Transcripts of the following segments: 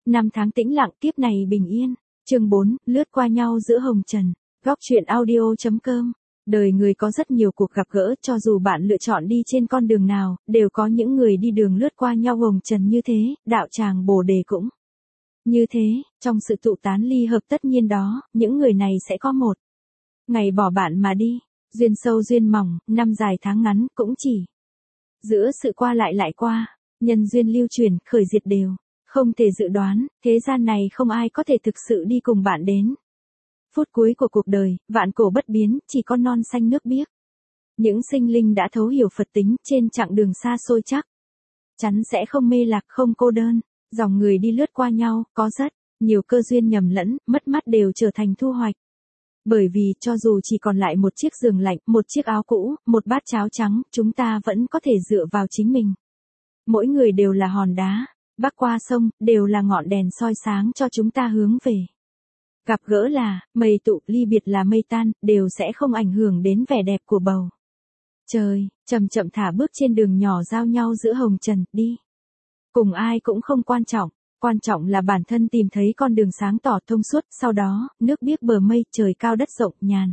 Năm tháng tĩnh lặng, kiếp này bình yên. Chương 4, lướt qua nhau giữa hồng trần. Góc truyện audio.com. Đời người có rất nhiều cuộc gặp gỡ, cho dù bạn lựa chọn đi trên con đường nào, đều có những người đi đường lướt qua nhau hồng trần như thế, đạo tràng Bồ Đề cũng như thế, trong sự tụ tán ly hợp tất nhiên đó, những người này sẽ có một ngày bỏ bạn mà đi. Duyên sâu duyên mỏng, năm dài tháng ngắn, cũng chỉ giữa sự qua lại qua, nhân duyên lưu truyền, khởi diệt đều không thể dự đoán, thế gian này không ai có thể thực sự đi cùng bạn đến phút cuối của cuộc đời, vạn cổ bất biến, chỉ có non xanh nước biếc. Những sinh linh đã thấu hiểu Phật tính trên chặng đường xa xôi chắc chắn sẽ không mê lạc, không cô đơn. Dòng người đi lướt qua nhau, có rất nhiều cơ duyên nhầm lẫn, mất mát đều trở thành thu hoạch. Bởi vì cho dù chỉ còn lại một chiếc giường lạnh, một chiếc áo cũ, một bát cháo trắng, chúng ta vẫn có thể dựa vào chính mình. Mỗi người đều là hòn đá, bắc qua sông, đều là ngọn đèn soi sáng cho chúng ta hướng về. Gặp gỡ là mây tụ, ly biệt là mây tan, đều sẽ không ảnh hưởng đến vẻ đẹp của bầu trời. Chậm chậm thả bước trên đường nhỏ giao nhau giữa hồng trần, đi cùng ai cũng không quan trọng là bản thân tìm thấy con đường sáng tỏ thông suốt, sau đó, nước biếc bờ mây, trời cao đất rộng, nhàn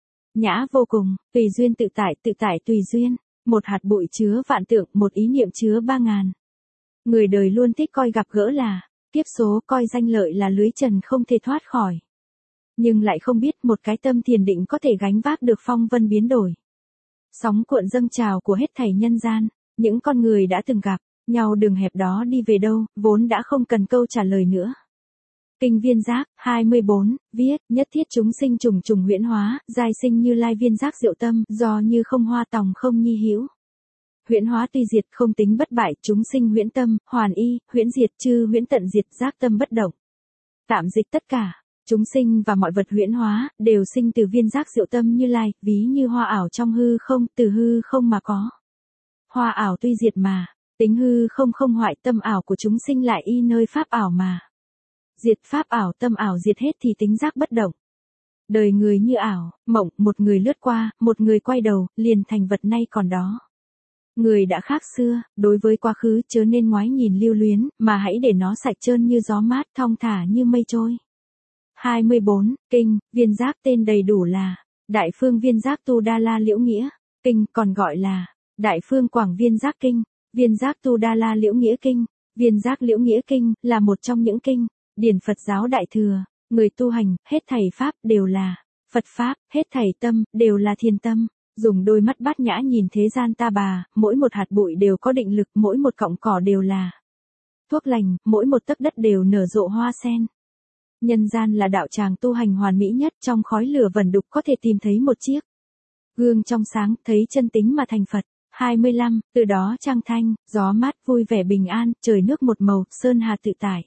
nhã vô cùng, tùy duyên tự tại tùy duyên. Một hạt bụi chứa vạn tượng, một ý niệm chứa 3.000. Người đời luôn thích coi gặp gỡ là kiếp số, coi danh lợi là lưới trần không thể thoát khỏi. Nhưng lại không biết một cái tâm thiền định có thể gánh vác được phong vân biến đổi. Sóng cuộn dâng trào của hết thảy nhân gian, những con người đã từng gặp nhau đường hẹp đó đi về đâu, vốn đã không cần câu trả lời nữa. Kinh Viên Giác, 24, viết, nhất thiết chúng sinh trùng trùng huyễn hóa, giai sinh Như Lai viên giác diệu tâm, do như không hoa tòng không nhi hữu. Huyễn hóa tuy diệt không tính bất bại, chúng sinh huyễn tâm, hoàn y, huyễn diệt chư huyễn tận diệt, giác tâm bất động. Tạm dịch tất cả, chúng sinh và mọi vật huyễn hóa, đều sinh từ viên giác diệu tâm Như Lai, ví như hoa ảo trong hư không, từ hư không mà có. Hoa ảo tuy diệt mà, tính hư không không hoại, tâm ảo của chúng sinh lại y nơi pháp ảo mà. Diệt pháp ảo, tâm ảo diệt hết thì tính giác bất động. Đời người như ảo, mộng, một người lướt qua, một người quay đầu, liền thành vật nay còn đó. Người đã khác xưa, đối với quá khứ chớ nên ngoái nhìn lưu luyến, mà hãy để nó sạch trơn như gió mát, thong thả như mây trôi. 24, Kinh, Viên Giác tên đầy đủ là Đại Phương Viên Giác Tu Đa La Liễu Nghĩa, Kinh còn gọi là Đại Phương Quảng Viên Giác Kinh, Viên Giác Tu Đa La Liễu Nghĩa Kinh, Viên Giác Liễu Nghĩa Kinh, là một trong những kinh điển Phật giáo Đại Thừa. Người tu hành, hết thảy pháp đều là Phật pháp, hết thảy tâm đều là thiền tâm. Dùng đôi mắt bát nhã nhìn thế gian ta bà, mỗi một hạt bụi đều có định lực, mỗi một cọng cỏ đều là thuốc lành, mỗi một tấc đất đều nở rộ hoa sen. Nhân gian là đạo tràng tu hành hoàn mỹ nhất, trong khói lửa vẩn đục có thể tìm thấy một chiếc gương trong sáng, thấy chân tính mà thành Phật. 25, từ đó trăng thanh, gió mát, vui vẻ bình an, trời nước một màu, sơn hà tự tại.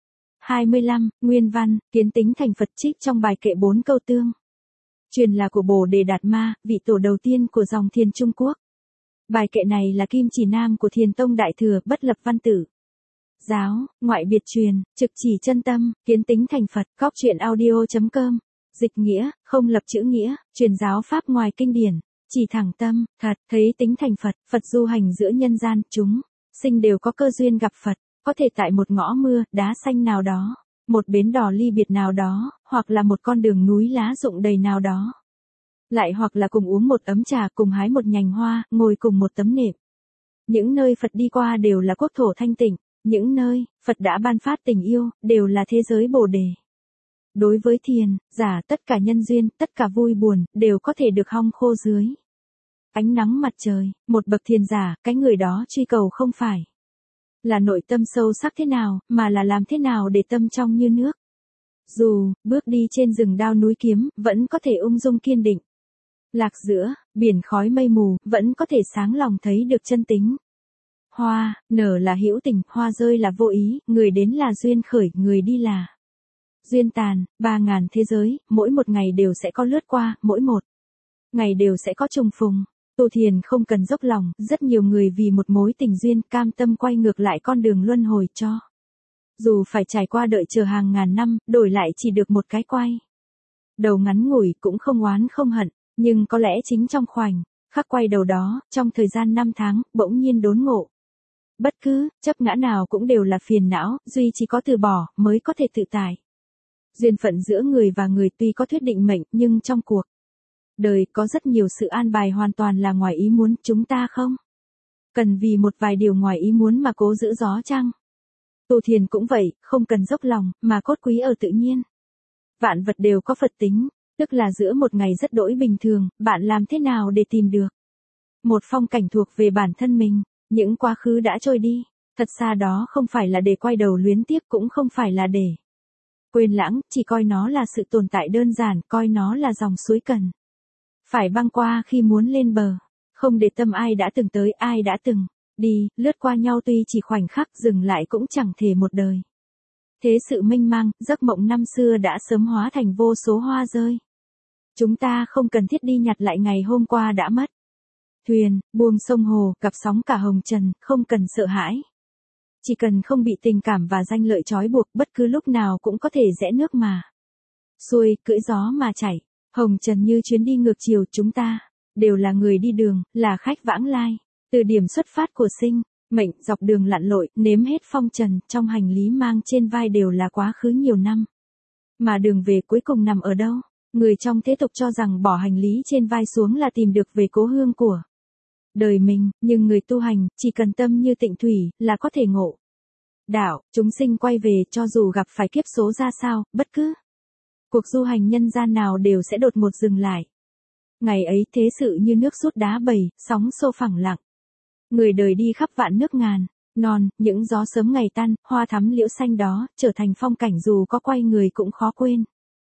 25, nguyên văn, kiến tính thành Phật trích trong bài kệ 4 câu tương. Truyền là của Bồ Đề Đạt Ma, vị tổ đầu tiên của dòng thiền Trung Quốc. Bài kệ này là kim chỉ nam của Thiền Tông Đại Thừa, bất lập văn tử giáo, ngoại biệt truyền, trực chỉ chân tâm, kiến tính thành Phật. Góc truyện audio.com. Dịch nghĩa, không lập chữ nghĩa, truyền giáo pháp ngoài kinh điển, chỉ thẳng tâm, thật, thấy tính thành Phật. Phật du hành giữa nhân gian, chúng sinh đều có cơ duyên gặp Phật, có thể tại một ngõ mưa, đá xanh nào đó, một bến đò ly biệt nào đó, hoặc là một con đường núi lá rụng đầy nào đó. Lại hoặc là cùng uống một ấm trà, cùng hái một nhành hoa, ngồi cùng một tấm nệm. Những nơi Phật đi qua đều là quốc thổ thanh tịnh, những nơi Phật đã ban phát tình yêu, đều là thế giới Bồ Đề. Đối với thiền giả, tất cả nhân duyên, tất cả vui buồn, đều có thể được hong khô dưới ánh nắng mặt trời. Một bậc thiền giả, cái người đó truy cầu không phải là nội tâm sâu sắc thế nào, mà là làm thế nào để tâm trong như nước. Dù bước đi trên rừng đao núi kiếm, vẫn có thể ung dung kiên định. Lạc giữa biển khói mây mù, vẫn có thể sáng lòng thấy được chân tính. Hoa nở là hữu tình, hoa rơi là vô ý, người đến là duyên khởi, người đi là duyên tàn. 3.000 thế giới, mỗi một ngày đều sẽ có lướt qua, mỗi một ngày đều sẽ có trùng phùng. Tu thiền không cần dốc lòng, rất nhiều người vì một mối tình duyên cam tâm quay ngược lại con đường luân hồi cho. Dù phải trải qua đợi chờ hàng ngàn năm, đổi lại chỉ được một cái quay đầu ngắn ngủi, cũng không oán không hận, nhưng có lẽ chính trong khoảnh khắc quay đầu đó, trong thời gian 5 tháng, bỗng nhiên đốn ngộ. Bất cứ chấp ngã nào cũng đều là phiền não, duy chỉ có từ bỏ mới có thể tự tại. Duyên phận giữa người và người tuy có thuyết định mệnh, nhưng trong cuộc đời có rất nhiều sự an bài hoàn toàn là ngoài ý muốn, chúng ta không cần vì một vài điều ngoài ý muốn mà cố giữ gió chăng? Tu thiền cũng vậy, không cần dốc lòng, mà cốt quý ở tự nhiên. Vạn vật đều có Phật tính, tức là giữa một ngày rất đỗi bình thường, bạn làm thế nào để tìm được một phong cảnh thuộc về bản thân mình, những quá khứ đã trôi đi, thật ra đó không phải là để quay đầu luyến tiếc, cũng không phải là để quên lãng, chỉ coi nó là sự tồn tại đơn giản, coi nó là dòng suối cần phải băng qua khi muốn lên bờ, không để tâm ai đã từng tới, ai đã từng đi, lướt qua nhau tuy chỉ khoảnh khắc, dừng lại cũng chẳng thể một đời. Thế sự mênh mang, giấc mộng năm xưa đã sớm hóa thành vô số hoa rơi. Chúng ta không cần thiết đi nhặt lại ngày hôm qua đã mất. Thuyền, buông sông hồ, gặp sóng cả hồng trần, không cần sợ hãi. Chỉ cần không bị tình cảm và danh lợi trói buộc, bất cứ lúc nào cũng có thể rẽ nước mà xuôi, cưỡi gió mà chảy. Hồng trần như chuyến đi ngược chiều, chúng ta đều là người đi đường, là khách vãng lai. Từ điểm xuất phát của sinh mệnh, dọc đường lặn lội, nếm hết phong trần, trong hành lý mang trên vai đều là quá khứ nhiều năm. Mà đường về cuối cùng nằm ở đâu? Người trong thế tục cho rằng bỏ hành lý trên vai xuống là tìm được về cố hương của đời mình, nhưng người tu hành, chỉ cần tâm như tịnh thủy, là có thể ngộ đạo. Chúng sinh quay về, cho dù gặp phải kiếp số ra sao, bất cứ cuộc du hành nhân gian nào đều sẽ đột ngột dừng lại. Ngày ấy thế sự như nước rút đá bầy, sóng xô phẳng lặng. Người đời đi khắp vạn nước ngàn non, những gió sớm ngày tan, hoa thắm liễu xanh đó, trở thành phong cảnh dù có quay người cũng khó quên.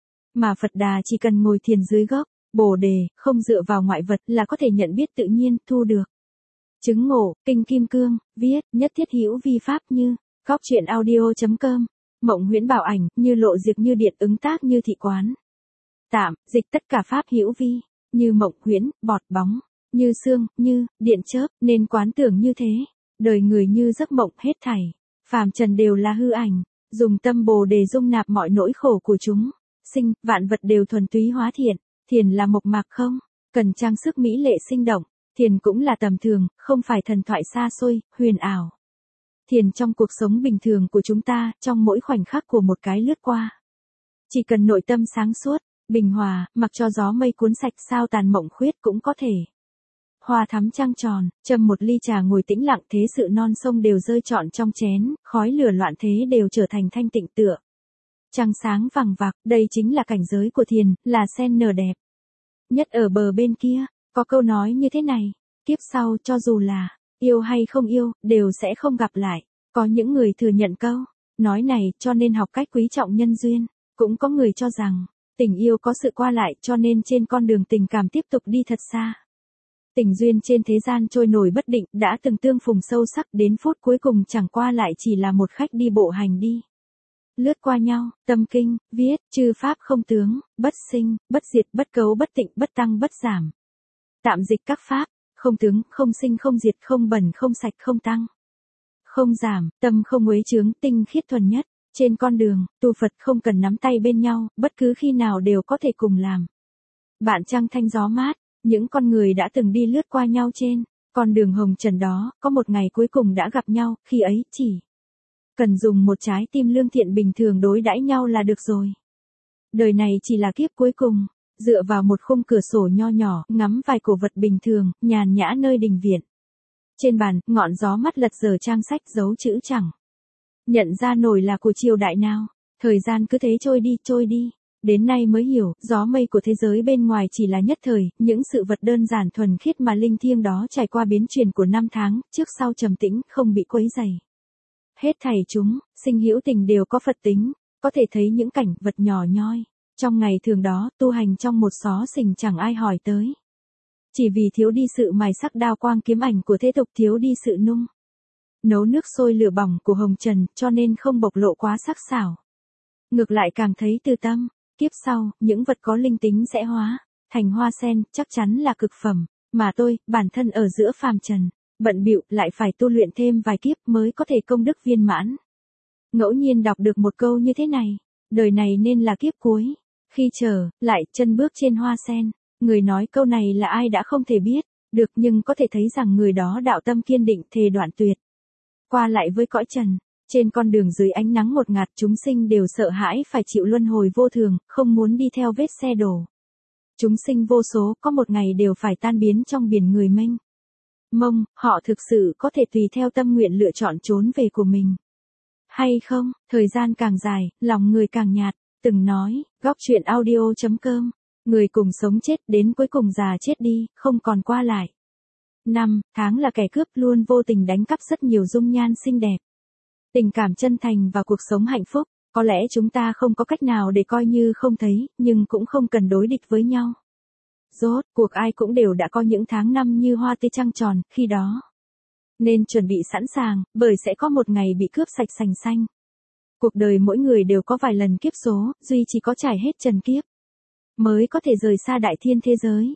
Mà Phật Đà chỉ cần ngồi thiền dưới gốc Bồ Đề, không dựa vào ngoại vật là có thể nhận biết tự nhiên, thu được chứng ngộ. Kinh Kim Cương viết, nhất thiết hữu vi pháp như góc truyện audio.com. Mộng huyễn bảo ảnh, như lộ diệt như điện, ứng tác như thị quán. Tạm dịch tất cả pháp hữu vi, như mộng huyễn, bọt bóng, như sương, như điện chớp, nên quán tưởng như thế. Đời người như giấc mộng, hết thảy phàm trần đều là hư ảnh. Dùng tâm Bồ Đề dung nạp mọi nỗi khổ của chúng sinh, vạn vật đều thuần túy hóa thiện. Thiền là mộc mạc không cần trang sức mỹ lệ sinh động. Thiền cũng là tầm thường, không phải thần thoại xa xôi, huyền ảo. Thiền trong cuộc sống bình thường của chúng ta, trong mỗi khoảnh khắc của một cái lướt qua. Chỉ cần nội tâm sáng suốt, bình hòa, mặc cho gió mây cuốn sạch, sao tàn mộng khuyết cũng có thể hoa thắm trăng tròn. Châm một ly trà ngồi tĩnh lặng, thế sự non sông đều rơi trọn trong chén, khói lửa loạn thế đều trở thành thanh tịnh tựa trăng sáng vằng vặc. Đây chính là cảnh giới của thiền, là sen nở đẹp nhất ở bờ bên kia. Có câu nói như thế này, kiếp sau cho dù là yêu hay không yêu, đều sẽ không gặp lại. Có những người thừa nhận câu nói này, cho nên học cách quý trọng nhân duyên. Cũng có người cho rằng tình yêu có sự qua lại, cho nên trên con đường tình cảm tiếp tục đi thật xa. Tình duyên trên thế gian trôi nổi bất định, đã từng tương phùng sâu sắc, đến phút cuối cùng chẳng qua lại chỉ là một khách đi bộ hành đi lướt qua nhau. Tâm Kinh viết, chư pháp không tướng, bất sinh, bất diệt, bất cấu, bất tịnh, bất tăng, bất giảm. Tạm dịch các pháp, không tướng, không sinh, không diệt, không bẩn, không sạch, không tăng, không giảm, tâm không uế chướng, tinh khiết thuần nhất. Trên con đường tu Phật không cần nắm tay bên nhau, bất cứ khi nào đều có thể cùng làm bạn trăng thanh gió mát. Những con người đã từng đi lướt qua nhau trên con đường hồng trần đó, có một ngày cuối cùng đã gặp nhau, khi ấy chỉ cần dùng một trái tim lương thiện bình thường đối đãi nhau là được rồi. Đời này chỉ là kiếp cuối cùng, dựa vào một khung cửa sổ nho nhỏ, ngắm vài cổ vật bình thường, nhàn nhã nơi đình viện. Trên bàn, ngọn gió mắt lật dở trang sách, dấu chữ chẳng nhận ra nổi là của triều đại nào. Thời gian cứ thế trôi đi. Đến nay mới hiểu, gió mây của thế giới bên ngoài chỉ là nhất thời, những sự vật đơn giản thuần khiết mà linh thiêng đó trải qua biến chuyển của năm tháng, trước sau trầm tĩnh, không bị quấy rầy. Hết thảy chúng, sinh hữu tình đều có Phật tính, có thể thấy những cảnh vật nhỏ nhoi. Trong ngày thường đó, tu hành trong một xó xỉnh chẳng ai hỏi tới. Chỉ vì thiếu đi sự mài sắc đao quang kiếm ảnh của thế tục, thiếu đi sự nung nấu nước sôi lửa bỏng của hồng trần, cho nên không bộc lộ quá sắc sảo. Ngược lại càng thấy từ tâm. Kiếp sau, những vật có linh tính sẽ hóa thành hoa sen, chắc chắn là cực phẩm. Mà tôi, bản thân ở giữa phàm trần, bận bịu lại phải tu luyện thêm vài kiếp mới có thể công đức viên mãn. Ngẫu nhiên đọc được một câu như thế này, đời này nên là kiếp cuối. Khi trở lại chân bước trên hoa sen, người nói câu này là ai đã không thể biết được, nhưng có thể thấy rằng người đó đạo tâm kiên định, thề đoạn tuyệt qua lại với cõi trần. Trên con đường dưới ánh nắng ngột ngạt, chúng sinh đều sợ hãi phải chịu luân hồi vô thường, không muốn đi theo vết xe đổ. Chúng sinh vô số có một ngày đều phải tan biến trong biển người mênh mông, họ thực sự có thể tùy theo tâm nguyện lựa chọn trốn về của mình. Hay không, thời gian càng dài, lòng người càng nhạt, từng nói, góc chuyện audio.com, người cùng sống chết đến cuối cùng già chết đi, không còn qua lại. Năm tháng là kẻ cướp luôn vô tình đánh cắp rất nhiều dung nhan xinh đẹp. Tình cảm chân thành và cuộc sống hạnh phúc, có lẽ chúng ta không có cách nào để coi như không thấy, nhưng cũng không cần đối địch với nhau. Rốt cuộc ai cũng đều đã có những tháng năm như hoa tươi trăng tròn, khi đó nên chuẩn bị sẵn sàng, bởi sẽ có một ngày bị cướp sạch sành xanh. Cuộc đời mỗi người đều có vài lần kiếp số, duy chỉ có trải hết trần kiếp mới có thể rời xa đại thiên thế giới.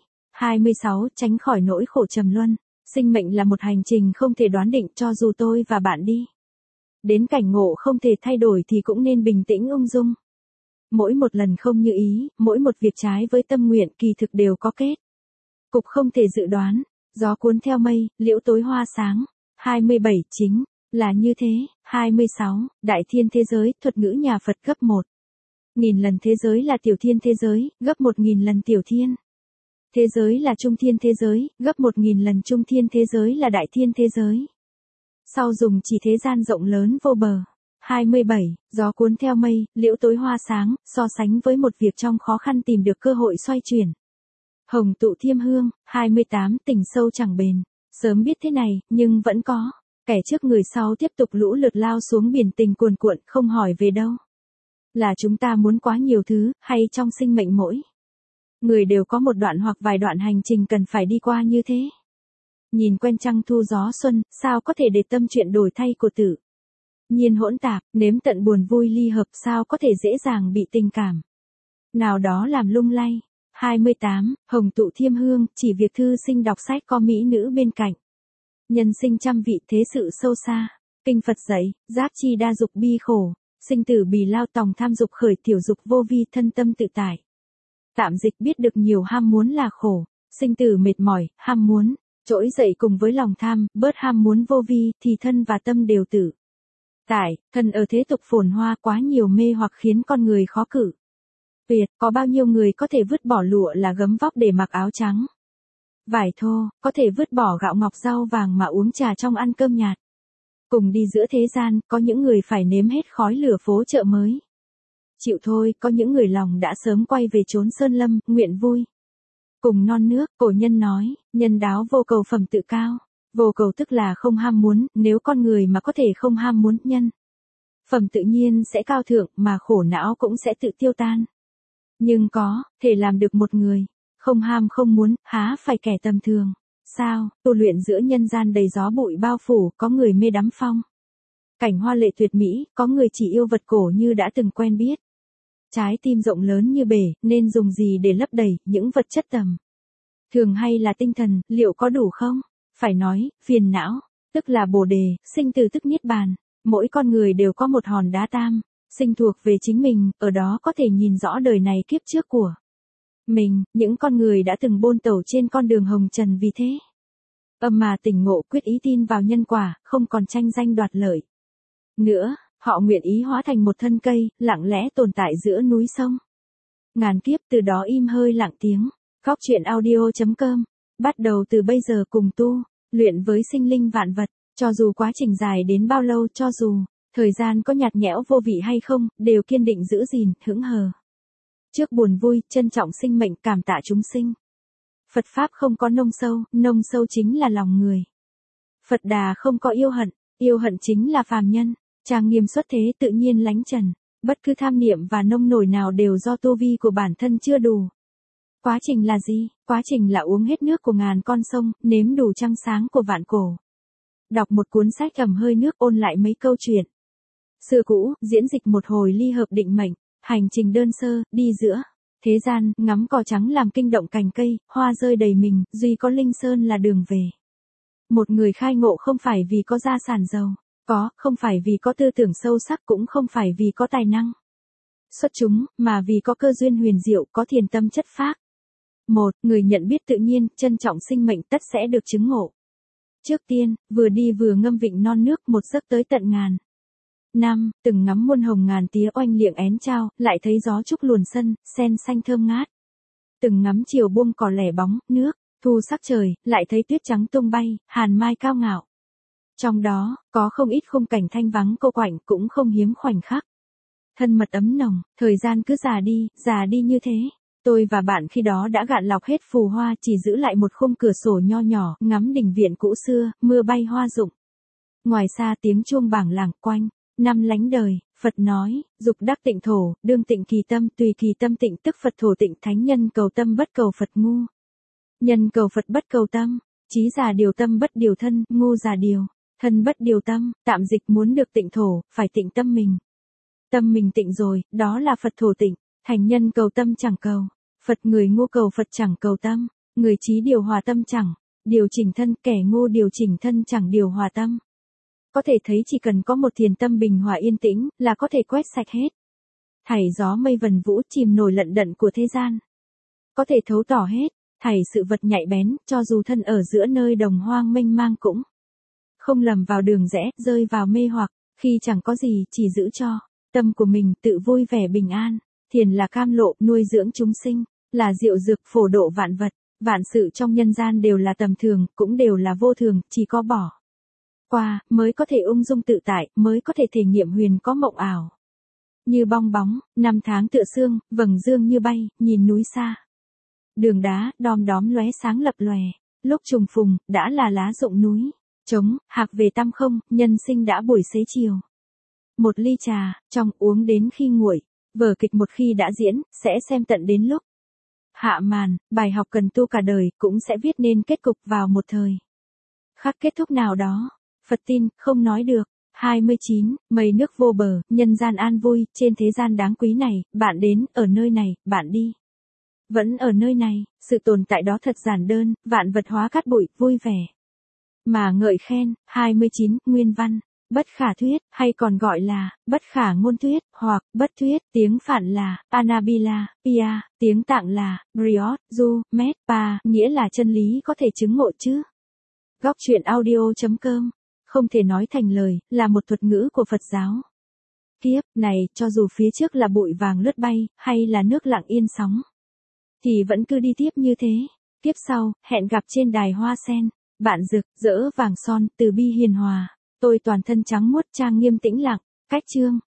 26. Tránh khỏi nỗi khổ trầm luân. Sinh mệnh là một hành trình không thể đoán định, cho dù tôi và bạn đi đến cảnh ngộ không thể thay đổi thì cũng nên bình tĩnh ung dung. Mỗi một lần không như ý, mỗi một việc trái với tâm nguyện kỳ thực đều có kết cục không thể dự đoán. Gió cuốn theo mây, liễu tối hoa sáng. 27. Chính là như thế. 26. Đại thiên thế giới, thuật ngữ nhà Phật gấp 1.000 lần thế giới là tiểu thiên thế giới, gấp 1.000 lần tiểu thiên thế giới là trung thiên thế giới, gấp 1.000 lần trung thiên thế giới là đại thiên thế giới. Sau dùng chỉ thế gian rộng lớn vô bờ. 27. Gió cuốn theo mây, liễu tối hoa sáng, so sánh với một việc trong khó khăn tìm được cơ hội xoay chuyển. Hồng tụ thiêm hương. 28. Tình sâu chẳng bền. Sớm biết thế này, nhưng vẫn có kẻ trước người sau tiếp tục lũ lượt lao xuống biển tình cuồn cuộn, không hỏi về đâu. Là chúng ta muốn quá nhiều thứ, hay trong sinh mệnh mỗi người đều có một đoạn hoặc vài đoạn hành trình cần phải đi qua như thế. Nhìn quen trăng thu gió xuân, sao có thể để tâm chuyện đổi thay của tự nhiên hỗn tạp, nếm tận buồn vui ly hợp, sao có thể dễ dàng bị tình cảm nào đó làm lung lay. 28. Hồng tụ thiêm hương, chỉ việc thư sinh đọc sách có mỹ nữ bên cạnh. Nhân sinh trăm vị, thế sự sâu xa. Kinh Phật dạy, giác chi đa dục bi khổ, sinh tử bì lao tòng tham dục khởi tiểu dục vô vi thân tâm tự tại. Tạm dịch biết được nhiều ham muốn là khổ, sinh tử mệt mỏi, ham muốn trỗi dậy cùng với lòng tham, bớt ham muốn vô vi thì thân và tâm đều tự tại. Thân ở thế tục phồn hoa, quá nhiều mê hoặc khiến con người khó cử tuyệt. Có bao nhiêu người có thể vứt bỏ lụa là gấm vóc để mặc áo trắng vải thô, có thể vứt bỏ gạo ngọc rau vàng mà uống trà trong ăn cơm nhạt. Cùng đi giữa thế gian, có những người phải nếm hết khói lửa phố chợ mới chịu thôi, có những người lòng đã sớm quay về chốn sơn lâm, nguyện vui cùng non nước. Cổ nhân nói, nhân đáo vô cầu phẩm tự cao. Vô cầu tức là không ham muốn, nếu con người mà có thể không ham muốn, nhân phẩm tự nhiên sẽ cao thượng, mà khổ não cũng sẽ tự tiêu tan. Nhưng có thể làm được một người không ham không muốn, há phải kẻ tầm thường sao? Tu luyện giữa nhân gian đầy gió bụi bao phủ, có người mê đắm phong cảnh hoa lệ tuyệt mỹ, có người chỉ yêu vật cổ như đã từng quen biết. Trái tim rộng lớn như bể, nên dùng gì để lấp đầy những vật chất tầm thường hay là tinh thần, liệu có đủ không? Phải nói, phiền não tức là bồ đề, sinh tử tức niết bàn. Mỗi con người đều có một hòn đá tam sinh thuộc về chính mình, ở đó có thể nhìn rõ đời này kiếp trước của mình. Những con người đã từng bôn tẩu trên con đường hồng trần vì thế mà tỉnh ngộ, quyết ý tin vào nhân quả, không còn tranh danh đoạt lợi nữa. Họ nguyện ý hóa thành một thân cây, lặng lẽ tồn tại giữa núi sông ngàn kiếp, từ đó im hơi lặng tiếng. Góc chuyện audio.com, bắt đầu từ bây giờ cùng tu luyện với sinh linh vạn vật. Cho dù quá trình dài đến bao lâu, cho dù thời gian có nhạt nhẽo vô vị hay không, đều kiên định giữ gìn, hững hờ trước buồn vui, trân trọng sinh mệnh, cảm tạ chúng sinh. Phật Pháp không có nông sâu chính là lòng người. Phật Đà không có yêu hận chính là phàm nhân. Trang nghiêm xuất thế, tự nhiên lánh trần. Bất cứ tham niệm và nông nổi nào đều do tu vi của bản thân chưa đủ. Quá trình là gì? Quá trình là uống hết nước của ngàn con sông, nếm đủ trăng sáng của vạn cổ. Đọc một cuốn sách ẩm hơi nước, ôn lại mấy câu chuyện xưa cũ, diễn dịch một hồi ly hợp định mệnh. Hành trình đơn sơ, đi giữa thế gian, ngắm cỏ trắng làm kinh động cành cây, hoa rơi đầy mình, duy có linh sơn là đường về. Một người khai ngộ không phải vì có gia sản giàu có, không phải vì có tư tưởng sâu sắc, cũng không phải vì có tài năng xuất chúng, mà vì có cơ duyên huyền diệu, có thiền tâm chất phác. Một người nhận biết tự nhiên, trân trọng sinh mệnh, tất sẽ được chứng ngộ. Trước tiên, vừa đi vừa ngâm vịnh non nước một giấc tới tận ngàn năm, từng ngắm muôn hồng ngàn tía oanh liệng én trao, lại thấy gió trúc luồn sân, sen xanh thơm ngát. Từng ngắm chiều buông cỏ lẻ bóng, nước, thu sắc trời, lại thấy tuyết trắng tung bay, hàn mai cao ngạo. Trong đó, có không ít khung cảnh thanh vắng cô quạnh cũng không hiếm khoảnh khắc. Thân mật ấm nồng, thời gian cứ già đi như thế. Tôi và bạn khi đó đã gạn lọc hết phù hoa, chỉ giữ lại một khung cửa sổ nho nhỏ, ngắm đình viện cũ xưa, mưa bay hoa rụng. Ngoài xa tiếng chuông bảng lảng quanh, năm lánh đời, Phật nói, dục đắc tịnh thổ, đương tịnh kỳ tâm, tùy kỳ tâm tịnh tức Phật thổ tịnh, thánh nhân cầu tâm bất cầu Phật ngu. Nhân cầu Phật bất cầu tâm, trí già điều tâm bất điều thân, ngu già điều, thân bất điều tâm, tạm dịch muốn được tịnh thổ, phải tịnh tâm mình. Tâm mình tịnh rồi, đó là Phật thổ tịnh, thành nhân cầu tâm chẳng cầu, Phật người ngu cầu Phật chẳng cầu tâm, người trí điều hòa tâm chẳng, điều chỉnh thân, kẻ ngu điều chỉnh thân chẳng điều hòa tâm. Có thể thấy chỉ cần có một thiền tâm bình hòa yên tĩnh, là có thể quét sạch hết thảy gió mây vần vũ chìm nổi lận đận của thế gian. Có thể thấu tỏ hết thảy sự vật nhạy bén, cho dù thân ở giữa nơi đồng hoang mênh mang cũng không lầm vào đường rẽ, rơi vào mê hoặc, khi chẳng có gì, chỉ giữ cho tâm của mình tự vui vẻ bình an. Thiền là cam lộ, nuôi dưỡng chúng sinh, là diệu dược phổ độ vạn vật, vạn sự trong nhân gian đều là tầm thường, cũng đều là vô thường, chỉ có bỏ qua, mới có thể ung dung tự tại, mới có thể thể nghiệm huyền có mộng ảo. Như bong bóng, năm tháng tựa sương, vầng dương như bay, nhìn núi xa. Đường đá, đom đóm lóe sáng lập lòe, lúc trùng phùng, đã là lá rụng núi. Trống, hạc về tăm không, nhân sinh đã buổi xế chiều. Một ly trà, trong uống đến khi nguội, vở kịch một khi đã diễn, sẽ xem tận đến lúc hạ màn, bài học cần tu cả đời, cũng sẽ viết nên kết cục vào một thời khắc kết thúc nào đó. Phật tin, không nói được. 29, mây nước vô bờ, nhân gian an vui, trên thế gian đáng quý này, bạn đến, ở nơi này, bạn đi. Vẫn ở nơi này, sự tồn tại đó thật giản đơn, vạn vật hóa cát bụi, vui vẻ. Mà ngợi khen, 29, nguyên văn, bất khả thuyết, hay còn gọi là, bất khả ngôn thuyết, hoặc, bất thuyết, tiếng Phạn là, Anabila, Pia, tiếng Tạng là, Briot, Du, Met, Pa, nghĩa là chân lý có thể chứng ngộ chứ. Góc truyện audio.com, không thể nói thành lời, là một thuật ngữ của Phật giáo. Kiếp này, cho dù phía trước là bụi vàng lướt bay, hay là nước lặng yên sóng, thì vẫn cứ đi tiếp như thế. Kiếp sau, hẹn gặp trên đài hoa sen, bạn rực, rỡ vàng son, từ bi hiền hòa. Tôi toàn thân trắng muốt trang nghiêm tĩnh lặng, cách chương.